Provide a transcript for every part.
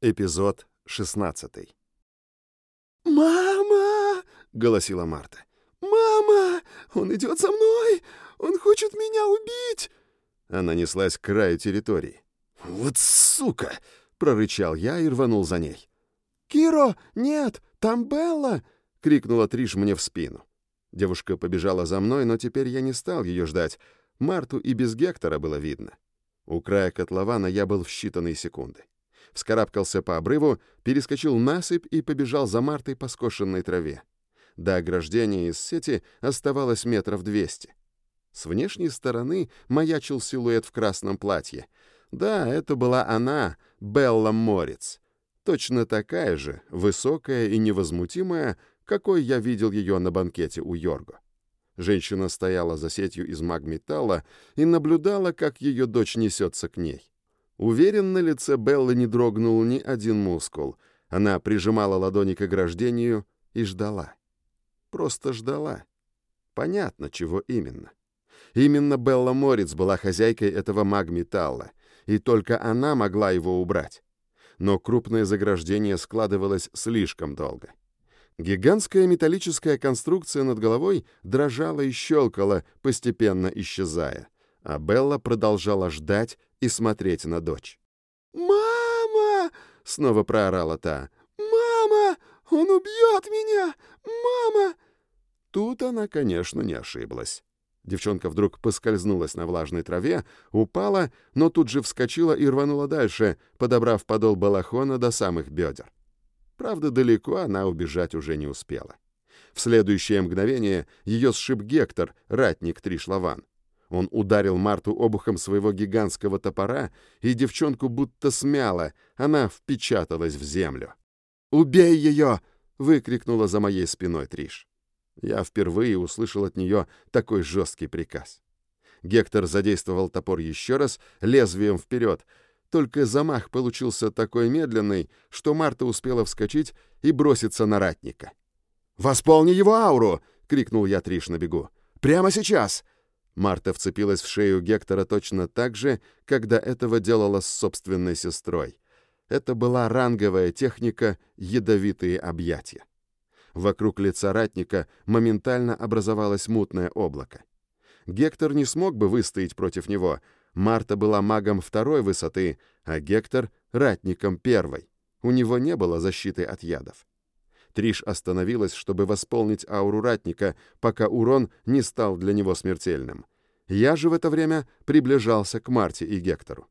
Эпизод 16. «Мама!» — голосила Марта. «Мама! Он идет за мной! Он хочет меня убить!» Она неслась к краю территории. «Вот сука!» — прорычал я и рванул за ней. «Киро, нет! Там Белла!» — крикнула Триш мне в спину. Девушка побежала за мной, но теперь я не стал ее ждать. Марту и без Гектора было видно. У края котлована я был в считанные секунды. Вскарабкался по обрыву, перескочил насыпь и побежал за Мартой по скошенной траве. До ограждения из сети оставалось 200 метров. С внешней стороны маячил силуэт в красном платье. Да, это была она, Белла Морец. Точно такая же, высокая и невозмутимая, какой я видел ее на банкете у Йорго. Женщина стояла за сетью из магметалла и наблюдала, как ее дочь несется к ней. Уверен, на лице Беллы не дрогнул ни один мускул. Она прижимала ладони к ограждению и ждала. Просто ждала. Понятно, чего именно. Именно Белла Морец была хозяйкой этого магметалла, и только она могла его убрать. Но крупное заграждение складывалось слишком долго. Гигантская металлическая конструкция над головой дрожала и щелкала, постепенно исчезая, а Белла продолжала ждать и смотреть на дочь. «Мама!» — снова проорала та. «Мама! Он убьет меня! Мама!» Тут она, конечно, не ошиблась. Девчонка вдруг поскользнулась на влажной траве, упала, но тут же вскочила и рванула дальше, подобрав подол балахона до самых бедер. Правда, далеко она убежать уже не успела. В следующее мгновение ее сшиб Гектор, ратник Триш Лаван. Он ударил Марту обухом своего гигантского топора, и девчонку будто смяло, она впечаталась в землю. «Убей ее!» — выкрикнула за моей спиной Триш. Я впервые услышал от нее такой жесткий приказ. Гектор задействовал топор еще раз, лезвием вперед. Только замах получился такой медленный, что Марта успела вскочить и броситься на ратника. «Восполни его ауру!» — крикнул я Триш на бегу. «Прямо сейчас!» Марта вцепилась в шею Гектора точно так же, когда этого делала с собственной сестрой. Это была ранговая техника «ядовитые объятия». Вокруг лица ратника моментально образовалось мутное облако. Гектор не смог бы выстоять против него. Марта была магом 2-й высоты, а Гектор — ратником 1-й. У него не было защиты от ядов. Триш остановилась, чтобы восполнить ауру ратника, пока урон не стал для него смертельным. Я же в это время приближался к Марте и Гектору.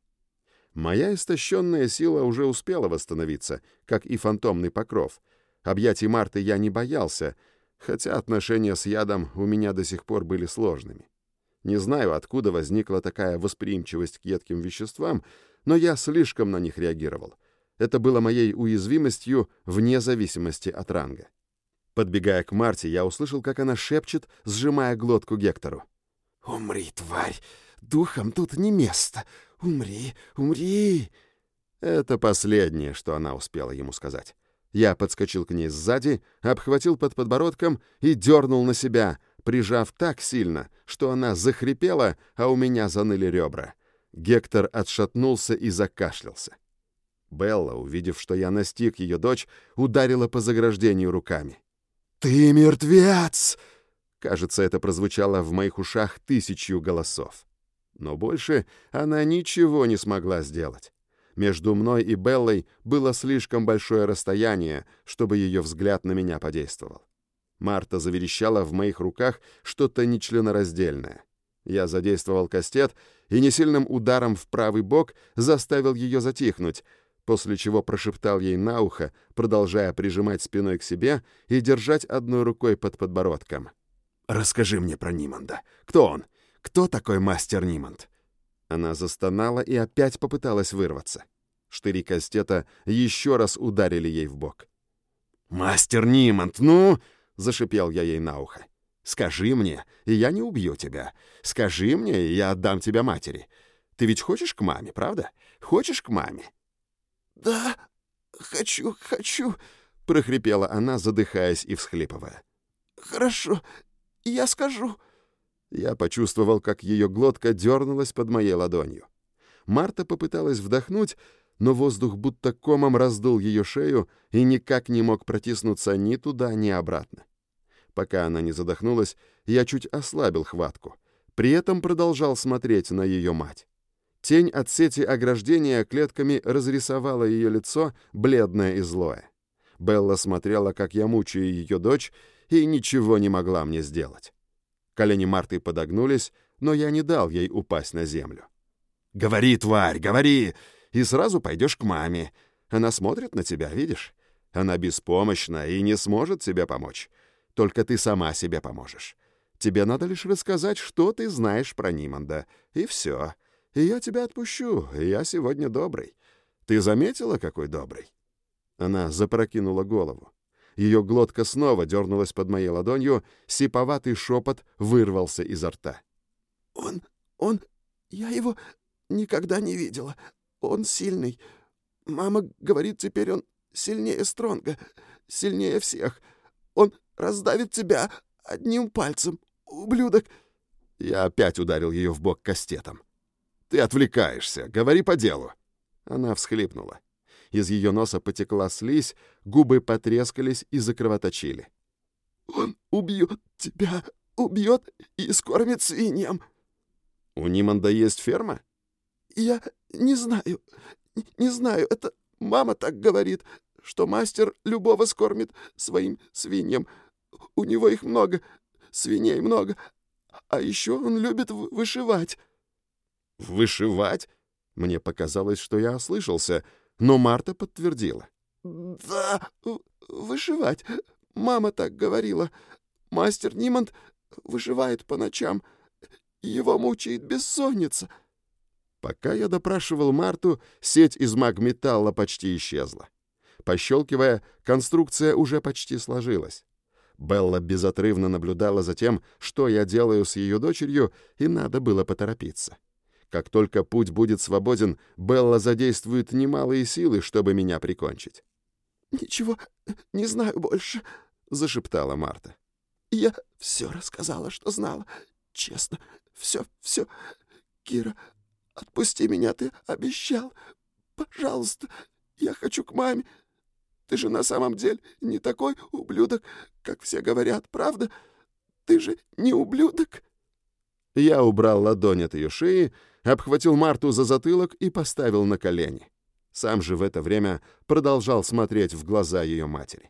Моя истощенная сила уже успела восстановиться, как и фантомный покров. Объятий Марты я не боялся, хотя отношения с ядом у меня до сих пор были сложными. Не знаю, откуда возникла такая восприимчивость к едким веществам, но я слишком на них реагировал. Это было моей уязвимостью вне зависимости от ранга. Подбегая к Марте, я услышал, как она шепчет, сжимая глотку Гектору. «Умри, тварь! Духом тут не место! Умри, умри!» Это последнее, что она успела ему сказать. Я подскочил к ней сзади, обхватил под подбородком и дернул на себя, прижав так сильно, что она захрипела, а у меня заныли ребра. Гектор отшатнулся и закашлялся. Белла, увидев, что я настиг ее дочь, ударила по заграждению руками. «Ты мертвец!» Кажется, это прозвучало в моих ушах 1000 голосов. Но больше она ничего не смогла сделать. Между мной и Беллой было слишком большое расстояние, чтобы ее взгляд на меня подействовал. Марта заверещала в моих руках что-то нечленораздельное. Я задействовал кастет и несильным ударом в правый бок заставил ее затихнуть, после чего прошептал ей на ухо, продолжая прижимать спиной к себе и держать одной рукой под подбородком. «Расскажи мне про Ниманда. Кто он? Кто такой мастер Ниманд?» Она застонала и опять попыталась вырваться. Штыри кастета еще раз ударили ей в бок. «Мастер Ниманд, ну!» — зашипел я ей на ухо. «Скажи мне, и я не убью тебя. Скажи мне, и я отдам тебя матери. Ты ведь хочешь к маме, правда? Хочешь к маме?» «Да, хочу», — прохрипела она, задыхаясь и всхлипывая. «Хорошо, я скажу». Я почувствовал, как ее глотка дернулась под моей ладонью. Марта попыталась вдохнуть, но воздух будто комом раздул ее шею и никак не мог протиснуться ни туда, ни обратно. Пока она не задохнулась, я чуть ослабил хватку. При этом продолжал смотреть на ее мать. Тень от сети ограждения клетками разрисовала ее лицо, бледное и злое. Белла смотрела, как я мучаю ее дочь, и ничего не могла мне сделать. Колени Марты подогнулись, но я не дал ей упасть на землю. «Говори, тварь, говори! И сразу пойдешь к маме. Она смотрит на тебя, видишь? Она беспомощна и не сможет тебе помочь. Только ты сама себе поможешь. Тебе надо лишь рассказать, что ты знаешь про Ниманда. И все. И я тебя отпущу. Я сегодня добрый. Ты заметила, какой добрый?» Она запрокинула голову. Ее глотка снова дернулась под моей ладонью, сиповатый шепот вырвался изо рта. Я его никогда не видела. Он сильный. Мама говорит, теперь он сильнее Стронга, сильнее всех. Он раздавит тебя одним пальцем, ублюдок!» Я опять ударил ее в бок кастетом. «Ты отвлекаешься, говори по делу!» Она всхлипнула. Из ее носа потекла слизь, губы потрескались и закровоточили. «Он убьет тебя, убьет и скормит свиньям!» «У Ниманда есть ферма?» «Я не знаю, не знаю. Это мама так говорит, что мастер любого скормит своим свиньям. У него их много, свиней много. А еще он любит вышивать». «Вышивать?» Мне показалось, что я ослышался, но Марта подтвердила. «Да, вышивать. Мама так говорила. Мастер Ниманд вышивает по ночам. Его мучает бессонница». Пока я допрашивал Марту, сеть из магметалла почти исчезла. Пощелкивая, конструкция уже почти сложилась. Белла безотрывно наблюдала за тем, что я делаю с ее дочерью, и надо было поторопиться. Как только путь будет свободен, Белла задействует немалые силы, чтобы меня прикончить. «Ничего не знаю больше», — зашептала Марта. «Я все рассказала, что знала. Честно, все. Кира, отпусти меня, ты обещал. Пожалуйста, я хочу к маме. Ты же на самом деле не такой ублюдок, как все говорят, правда? Ты же не ублюдок?» Я убрал ладонь от ее шеи, обхватил Марту за затылок и поставил на колени. Сам же в это время продолжал смотреть в глаза ее матери.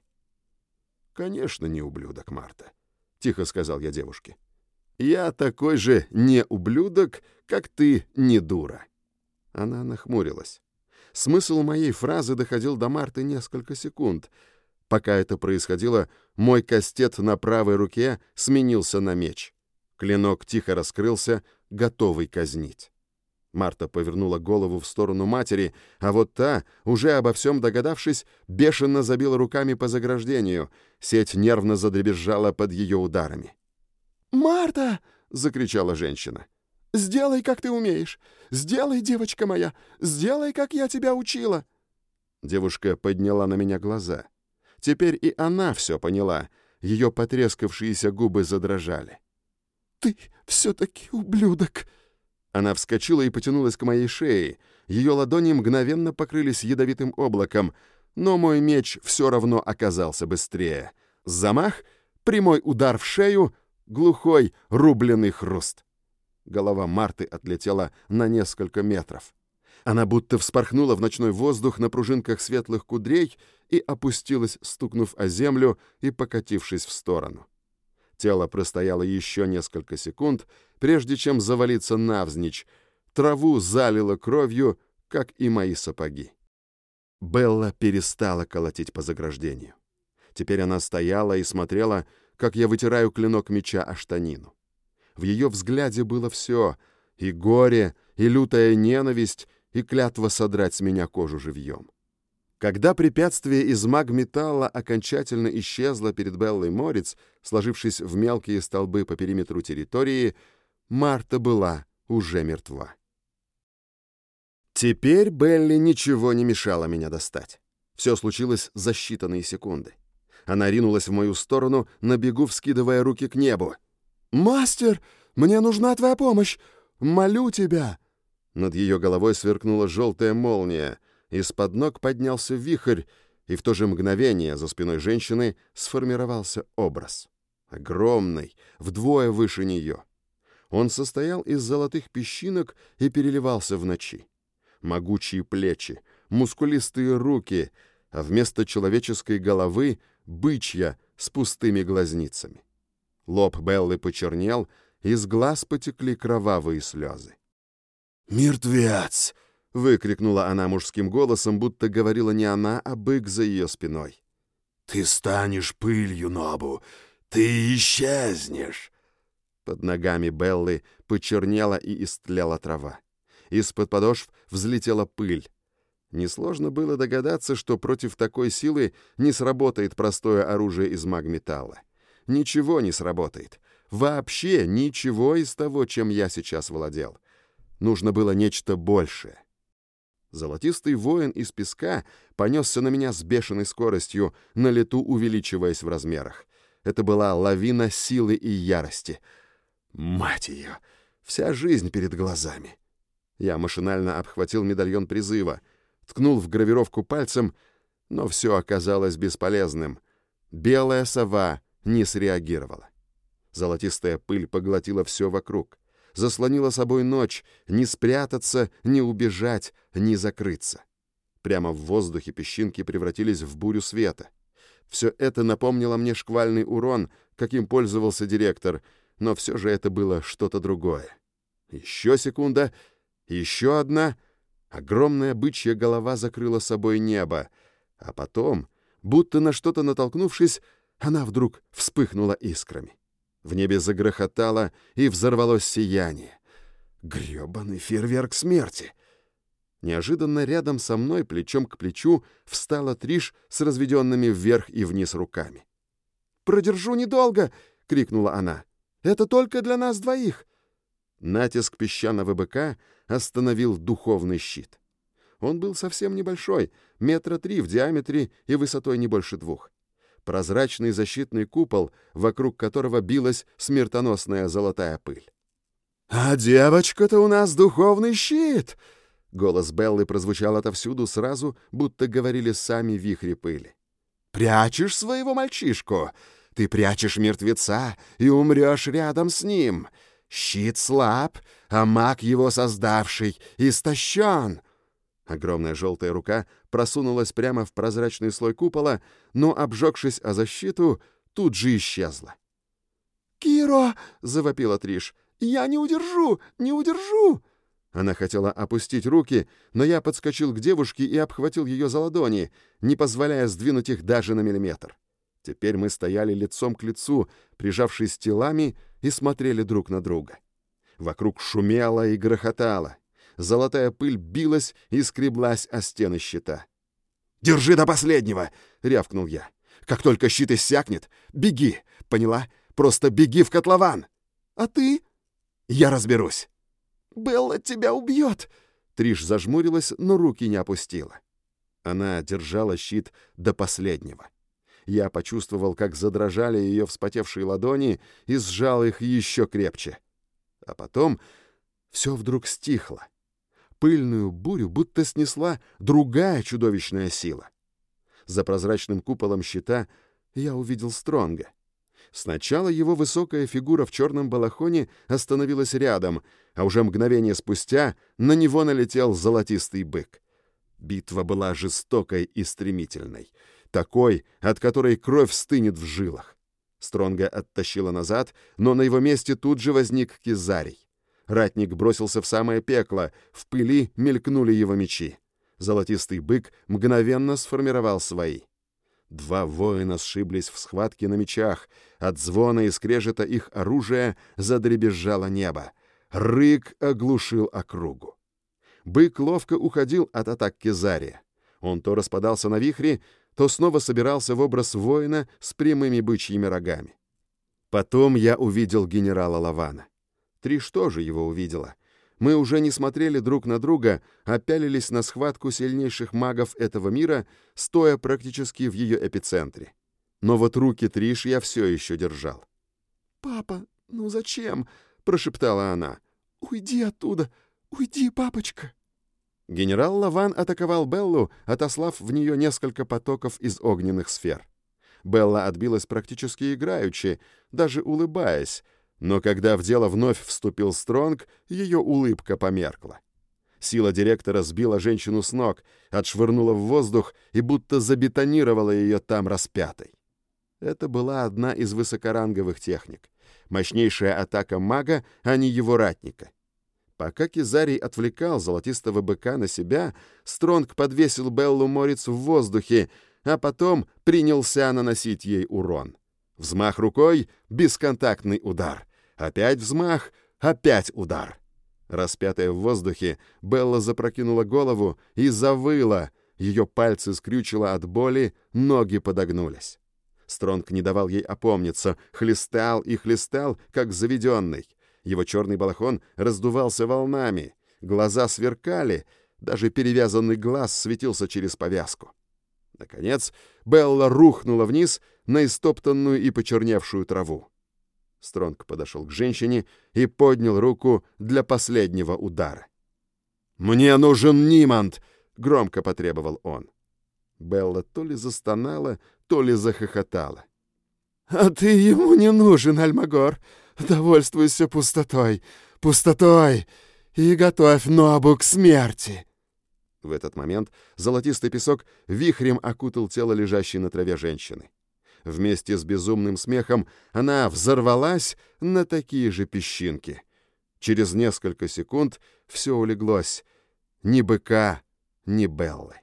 «Конечно, не ублюдок, Марта», — тихо сказал я девушке. «Я такой же не ублюдок, как ты не дура». Она нахмурилась. Смысл моей фразы доходил до Марты несколько секунд. Пока это происходило, мой кастет на правой руке сменился на меч. Клинок тихо раскрылся, готовый казнить. Марта повернула голову в сторону матери, а вот та, уже обо всем догадавшись, бешено забила руками по заграждению. Сеть нервно задребезжала под ее ударами. «Марта!» — закричала женщина. «Сделай, как ты умеешь! Сделай, девочка моя! Сделай, как я тебя учила!» Девушка подняла на меня глаза. Теперь и она все поняла. Ее потрескавшиеся губы задрожали. «Ты все-таки ублюдок!» Она вскочила и потянулась к моей шее. Ее ладони мгновенно покрылись ядовитым облаком, но мой меч все равно оказался быстрее. Замах, прямой удар в шею, глухой рубленый хруст. Голова Марты отлетела на несколько метров. Она будто вспорхнула в ночной воздух на пружинках светлых кудрей и опустилась, стукнув о землю и покатившись в сторону. Тело простояло еще несколько секунд, прежде чем завалиться навзничь. Траву залило кровью, как и мои сапоги. Белла перестала колотить по заграждению. Теперь она стояла и смотрела, как я вытираю клинок меча о штанину. В ее взгляде было все — и горе, и лютая ненависть, и клятва содрать с меня кожу живьем. Когда препятствие из магметалла окончательно исчезло перед Беллой Морец, сложившись в мелкие столбы по периметру территории, Марта была уже мертва. Теперь Белли ничего не мешало меня достать. Все случилось за считанные секунды. Она ринулась в мою сторону, на бегу вскидывая руки к небу. «Мастер, мне нужна твоя помощь! Молю тебя!» Над ее головой сверкнула желтая молния. Из-под ног поднялся вихрь, и в то же мгновение за спиной женщины сформировался образ. Огромный, вдвое выше нее. Он состоял из золотых песчинок и переливался в ночи. Могучие плечи, мускулистые руки, а вместо человеческой головы — бычья с пустыми глазницами. Лоб Беллы почернел, из глаз потекли кровавые слезы. «Мертвец!» — выкрикнула она мужским голосом, будто говорила не она, а бык за ее спиной. «Ты станешь пылью, Нобу! Ты исчезнешь!» Под ногами Беллы почернела и истлела трава. Из-под подошв взлетела пыль. Несложно было догадаться, что против такой силы не сработает простое оружие из магметалла. Ничего не сработает. Вообще ничего из того, чем я сейчас владел. Нужно было нечто большее. Золотистый воин из песка понесся на меня с бешеной скоростью, на лету увеличиваясь в размерах. Это была лавина силы и ярости. Мать ее! Вся жизнь перед глазами. Я машинально обхватил медальон призыва, ткнул в гравировку пальцем, но все оказалось бесполезным. Белая сова не среагировала. Золотистая пыль поглотила все вокруг, заслонила собой ночь, не спрятаться, не убежать, не закрыться. Прямо в воздухе песчинки превратились в бурю света. Все это напомнило мне шквальный урон, каким пользовался директор, но все же это было что-то другое. Еще секунда, еще одна. Огромная бычья голова закрыла собой небо, а потом, будто на что-то натолкнувшись, она вдруг вспыхнула искрами. В небе загрохотало и взорвалось сияние. Грёбаный фейерверк смерти! Неожиданно рядом со мной, плечом к плечу, встала Триш с разведенными вверх и вниз руками. «Продержу недолго!» — крикнула она. «Это только для нас двоих!» Натиск песчаного быка остановил духовный щит. Он был совсем небольшой, 3 метра в диаметре и высотой не больше 2. Прозрачный защитный купол, вокруг которого билась смертоносная золотая пыль. «А девочка-то у нас духовный щит!» Голос Беллы прозвучал отовсюду сразу, будто говорили сами вихри пыли. «Прячешь своего мальчишку? Ты прячешь мертвеца и умрешь рядом с ним. Щит слаб, а маг его создавший истощен!» Огромная желтая рука просунулась прямо в прозрачный слой купола, но, обжегшись о защиту, тут же исчезла. «Киро!» — завопила Триш. «Я не удержу! Не удержу!» Она хотела опустить руки, но я подскочил к девушке и обхватил ее за ладони, не позволяя сдвинуть их даже на миллиметр. Теперь мы стояли лицом к лицу, прижавшись телами, и смотрели друг на друга. Вокруг шумело и грохотало. Золотая пыль билась и скреблась о стены щита. «Держи до последнего!» — рявкнул я. «Как только щит иссякнет, беги! Поняла? Просто беги в котлован!» «А ты?» «Я разберусь!» «Белла тебя убьет!» Триш зажмурилась, но руки не опустила. Она держала щит до последнего. Я почувствовал, как задрожали ее вспотевшие ладони, и сжал их еще крепче. А потом все вдруг стихло. Пыльную бурю будто снесла другая чудовищная сила. За прозрачным куполом щита я увидел Стронга. Сначала его высокая фигура в черном балахоне остановилась рядом, а уже мгновение спустя на него налетел золотистый бык. Битва была жестокой и стремительной, такой, от которой кровь стынет в жилах. Стронга оттащила назад, но на его месте тут же возник Кизарий. Ратник бросился в самое пекло, в пыли мелькнули его мечи. Золотистый бык мгновенно сформировал свои. 2 воина сшиблись в схватке на мечах. От звона и скрежета их оружия задребезжало небо. Рык оглушил округу. Бык ловко уходил от атак Кизария. Он то распадался на вихри, то снова собирался в образ воина с прямыми бычьими рогами. Потом я увидел генерала Лавана. Триш тоже его увидела. Мы уже не смотрели друг на друга, а пялились на схватку сильнейших магов этого мира, стоя практически в ее эпицентре. Но вот руки Триш я все еще держал. «Папа, ну зачем?» — прошептала она. «Уйди оттуда! Уйди, папочка!» Генерал Лаван атаковал Беллу, отослав в нее несколько потоков из огненных сфер. Белла отбилась практически играючи, даже улыбаясь, но когда в дело вновь вступил Стронг, ее улыбка померкла. Сила директора сбила женщину с ног, отшвырнула в воздух и будто забетонировала ее там распятой. Это была одна из высокоранговых техник. Мощнейшая атака мага, а не его ратника. Пока Кизарий отвлекал золотистого быка на себя, Стронг подвесил Беллу Морец в воздухе, а потом принялся наносить ей урон. Взмах рукой — бесконтактный удар. Опять взмах, опять удар. Распятая в воздухе, Белла запрокинула голову и завыла. Ее пальцы скрючило от боли, ноги подогнулись. Стронг не давал ей опомниться, хлестал и хлестал, как заведенный. Его черный балахон раздувался волнами, глаза сверкали, даже перевязанный глаз светился через повязку. Наконец, Белла рухнула вниз на истоптанную и почерневшую траву. Стронг подошел к женщине и поднял руку для последнего удара. «Мне нужен Ниманд!» — громко потребовал он. Белла то ли застонала, то ли захохотала. «А ты ему не нужен, Альмагор. Довольствуйся пустотой, пустотой, и готовь Нобу к смерти!» В этот момент золотистый песок вихрем окутал тело лежащей на траве женщины. Вместе с безумным смехом она взорвалась на такие же песчинки. Через несколько секунд все улеглось. Ни быка, ни Беллы.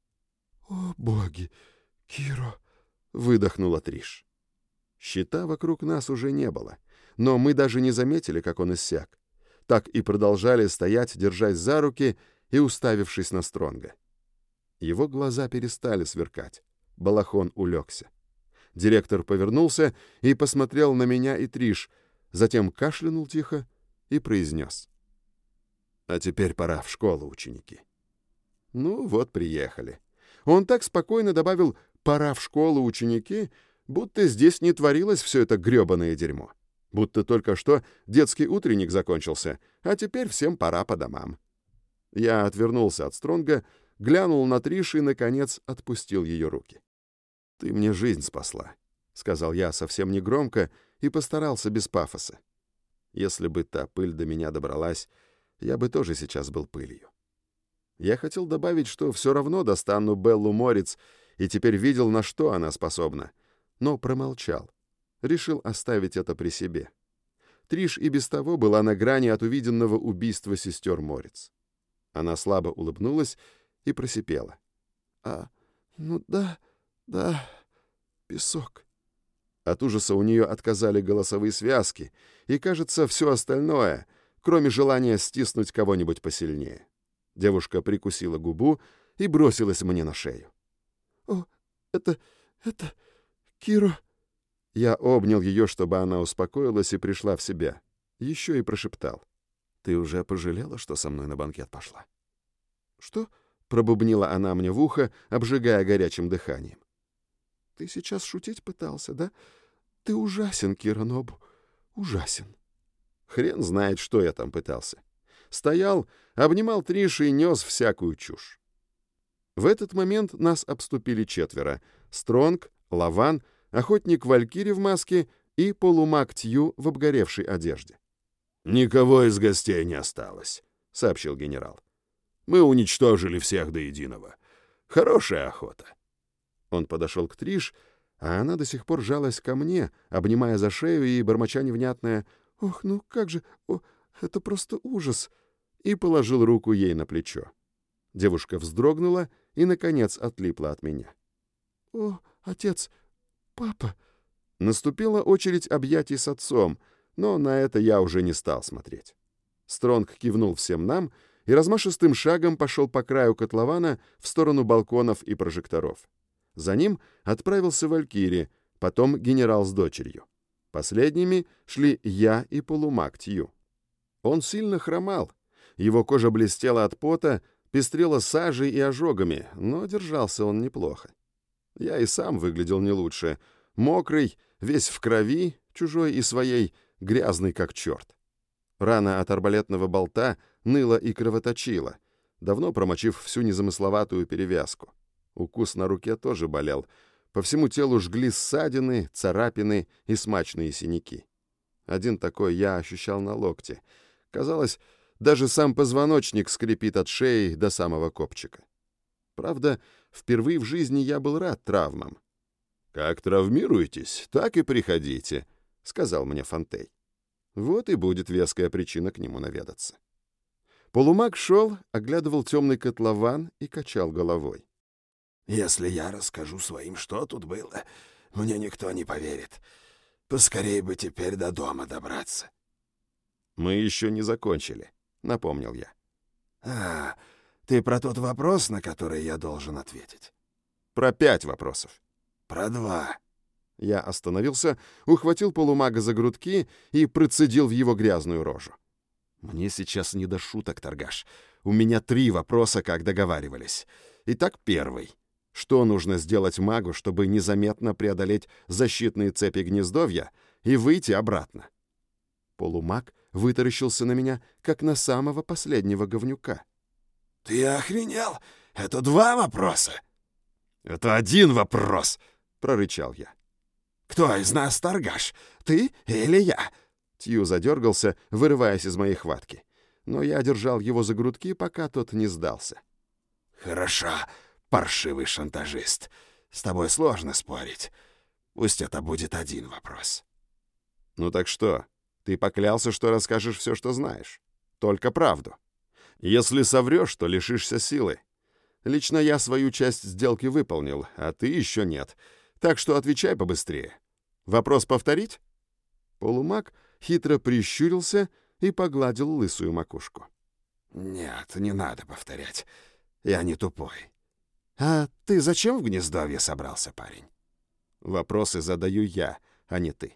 «О, боги! Киро!» — выдохнула Триш. Щита вокруг нас уже не было, но мы даже не заметили, как он иссяк. Так и продолжали стоять, держась за руки и уставившись на Стронга. Его глаза перестали сверкать. Балахон улегся. Директор повернулся и посмотрел на меня и Триш, затем кашлянул тихо и произнес: «А теперь пора в школу, ученики». Ну вот, приехали. Он так спокойно добавил «пора в школу, ученики», будто здесь не творилось все это грёбаное дерьмо. Будто только что детский утренник закончился, а теперь всем пора по домам. Я отвернулся от Стронга, глянул на Триш и, наконец, отпустил ее руки. «Ты мне жизнь спасла», — сказал я совсем негромко и постарался без пафоса. Если бы та пыль до меня добралась, я бы тоже сейчас был пылью. Я хотел добавить, что все равно достану Беллу Морец и теперь видел, на что она способна, но промолчал. Решил оставить это при себе. Триш и без того была на грани от увиденного убийства сестер Морец. Она слабо улыбнулась и просипела. Ну да, песок». От ужаса у нее отказали голосовые связки и, кажется, все остальное, кроме желания стиснуть кого-нибудь посильнее. Девушка прикусила губу и бросилась мне на шею. «О, это... Киро...» Я обнял ее, чтобы она успокоилась и пришла в себя. Еще и прошептал: «Ты уже пожалела, что со мной на банкет пошла?» «Что?» — пробубнила она мне в ухо, обжигая горячим дыханием. «Ты сейчас шутить пытался, да? Ты ужасен, Киро Нобу, ужасен». Хрен знает, что я там пытался. Стоял, обнимал Триш и нес всякую чушь. В этот момент нас обступили четверо: Стронг, Лаван, охотник Валькири в маске и полумаг Тью в обгоревшей одежде. «Никого из гостей не осталось», — сообщил генерал. «Мы уничтожили всех до единого. Хорошая охота». Он подошел к Триш, а она до сих пор жалась ко мне, обнимая за шею и бормоча невнятное «Ох, ну как же, это просто ужас!» и положил руку ей на плечо. Девушка вздрогнула и, наконец, отлипла от меня. «О, отец, папа!» Наступила очередь объятий с отцом, но на это я уже не стал смотреть. Стронг кивнул всем нам и размашистым шагом пошел по краю котлована в сторону балконов и прожекторов. За ним отправился Валькири, потом генерал с дочерью. Последними шли я и полумаг Тью. Он сильно хромал. Его кожа блестела от пота, пестрела сажей и ожогами, но держался он неплохо. Я и сам выглядел не лучше. Мокрый, весь в крови, чужой и своей, грязный как черт. Рана от арбалетного болта ныла и кровоточила, давно промочив всю незамысловатую перевязку. Укус на руке тоже болел. По всему телу жгли ссадины, царапины и смачные синяки. Один такой я ощущал на локте. Казалось, даже сам позвоночник скрипит от шеи до самого копчика. Правда, впервые в жизни я был рад травмам. «Как травмируетесь, так и приходите», — сказал мне Фонтей. Вот и будет веская причина к нему наведаться. Полумаг шел, оглядывал темный котлован и качал головой. «Если я расскажу своим, что тут было, мне никто не поверит. Поскорей бы теперь до дома добраться». «Мы еще не закончили», — напомнил я. «А, ты про тот вопрос, на который я должен ответить?» «Про 5 вопросов». «Про 2». Я остановился, ухватил полумага за грудки и процедил в его грязную рожу. «Мне сейчас не до шуток, торгаш. У меня 3 вопроса, как договаривались. Итак, первый. Что нужно сделать магу, чтобы незаметно преодолеть защитные цепи гнездовья и выйти обратно?» Полумаг вытаращился на меня, как на самого последнего говнюка. «Ты охренел? Это 2 вопроса?» «Это 1 вопрос!» — прорычал я. «Кто из нас торгаш? Ты или я?» Тью задергался, вырываясь из моей хватки. Но я держал его за грудки, пока тот не сдался. «Хорошо, паршивый шантажист. С тобой сложно спорить. Пусть это будет 1 вопрос». «Ну так что? Ты поклялся, что расскажешь все, что знаешь. Только правду. Если соврешь, то лишишься силы. Лично я свою часть сделки выполнил, а ты еще нет. Так что отвечай побыстрее. Вопрос повторить?» Полумаг хитро прищурился и погладил лысую макушку. «Нет, не надо повторять. Я не тупой. А ты зачем в гнездовье собрался, парень?» «Вопросы задаю я, а не ты».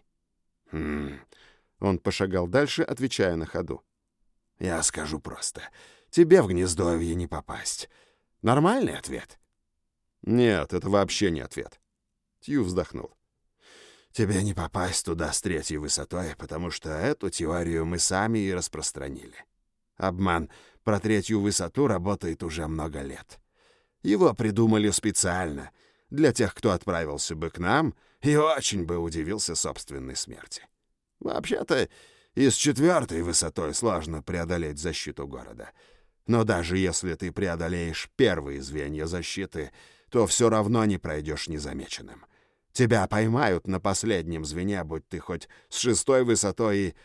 Он пошагал дальше, отвечая на ходу. «Я скажу просто. Тебе в гнездовье не попасть. Нормальный ответ?» «Нет, это вообще не ответ». Тью вздохнул. «Тебе не попасть туда с 3-й высотой, потому что эту теорию мы сами и распространили. Обман про 3-ю высоту работает уже много лет. Его придумали специально для тех, кто отправился бы к нам и очень бы удивился собственной смерти. Вообще-то, и с 4-й высотой сложно преодолеть защиту города. Но даже если ты преодолеешь первые звенья защиты, то все равно не пройдешь незамеченным. Тебя поймают на последнем звене, будь ты хоть с 6-й высотой и...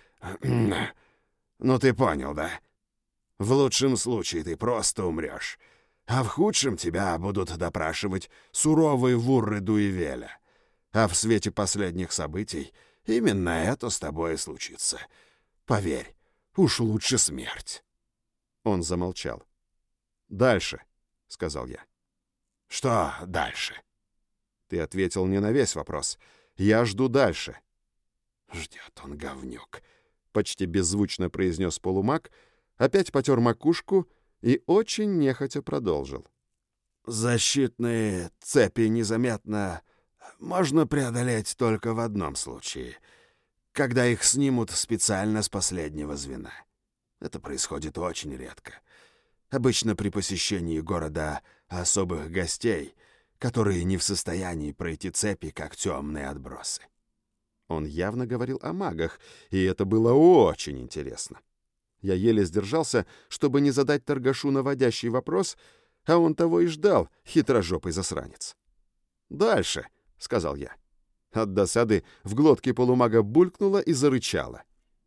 Ну, ты понял, да? В лучшем случае ты просто умрешь, а в худшем тебя будут допрашивать суровые вурры Дуивеля. А в свете последних событий именно это с тобой и случится. Поверь, уж лучше смерть». Он замолчал. «Дальше», — сказал я. «Что дальше?» «Ты ответил не на весь вопрос. Я жду дальше». «Ждет он, говнюк», — почти беззвучно произнес полумаг, опять потер макушку и очень нехотя продолжил. «Защитные цепи незаметно можно преодолеть только в одном случае, когда их снимут специально с последнего звена. Это происходит очень редко. Обычно при посещении города особых гостей, которые не в состоянии пройти цепи, как темные отбросы». Он явно говорил о магах, и это было очень интересно. Я еле сдержался, чтобы не задать торгашу наводящий вопрос, а он того и ждал, хитрожопый засранец. «Дальше», — сказал я. От досады в глотке полумага булькнуло и зарычало.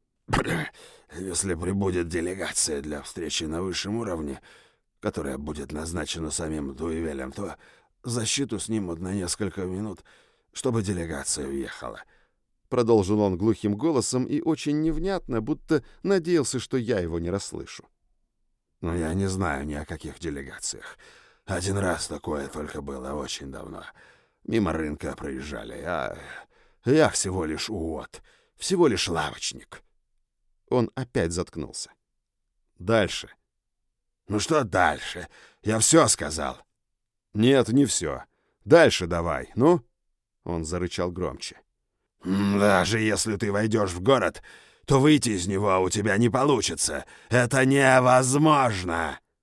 «Если прибудет делегация для встречи на высшем уровне, которая будет назначена самим Дуивелем, то защиту снимут на несколько минут, чтобы делегация уехала». Продолжил он глухим голосом и очень невнятно, будто надеялся, что я его не расслышу. «Но я не знаю ни о каких делегациях. Один раз такое только было очень давно. Мимо рынка проезжали, а я всего лишь уот, всего лишь лавочник». Он опять заткнулся. «Дальше». «Ну что дальше? Я все сказал». «Нет, не все. Дальше давай, ну?» Он зарычал громче. «Даже если ты войдешь в город, то выйти из него у тебя не получится. Это невозможно!»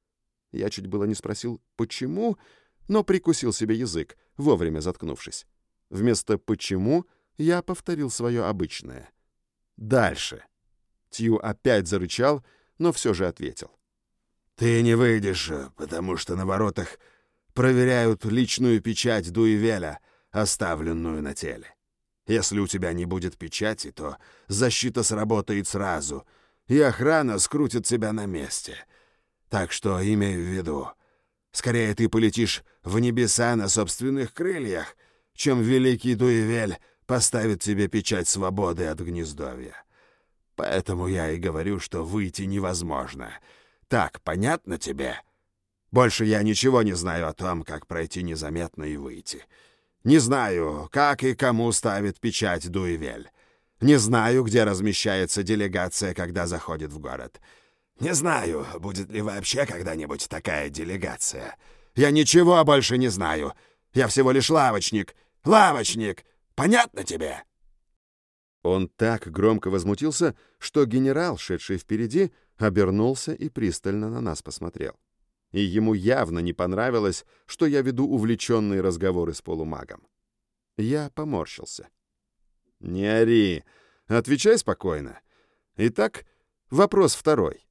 Я чуть было не спросил «почему?», но прикусил себе язык, вовремя заткнувшись. Вместо «почему?» я повторил свое обычное. «Дальше». Тью опять зарычал, но все же ответил. «Ты не выйдешь, потому что на воротах проверяют личную печать Дуивеля, оставленную на теле. Если у тебя не будет печати, то защита сработает сразу, и охрана скрутит тебя на месте. Так что имей в виду, скорее ты полетишь в небеса на собственных крыльях, чем великий Дуивель поставит тебе печать свободы от гнездовья. Поэтому я и говорю, что выйти невозможно. Так, понятно тебе? Больше я ничего не знаю о том, как пройти незаметно и выйти. Не знаю, как и кому ставит печать Дуивель. Не знаю, где размещается делегация, когда заходит в город. Не знаю, будет ли вообще когда-нибудь такая делегация. Я ничего больше не знаю. Я всего лишь лавочник. Лавочник! Понятно тебе?» Он так громко возмутился, что генерал, шедший впереди, обернулся и пристально на нас посмотрел. И ему явно не понравилось, что я веду увлеченные разговоры с полумагом. Я поморщился. «Не ори, отвечай спокойно. Итак, вопрос второй.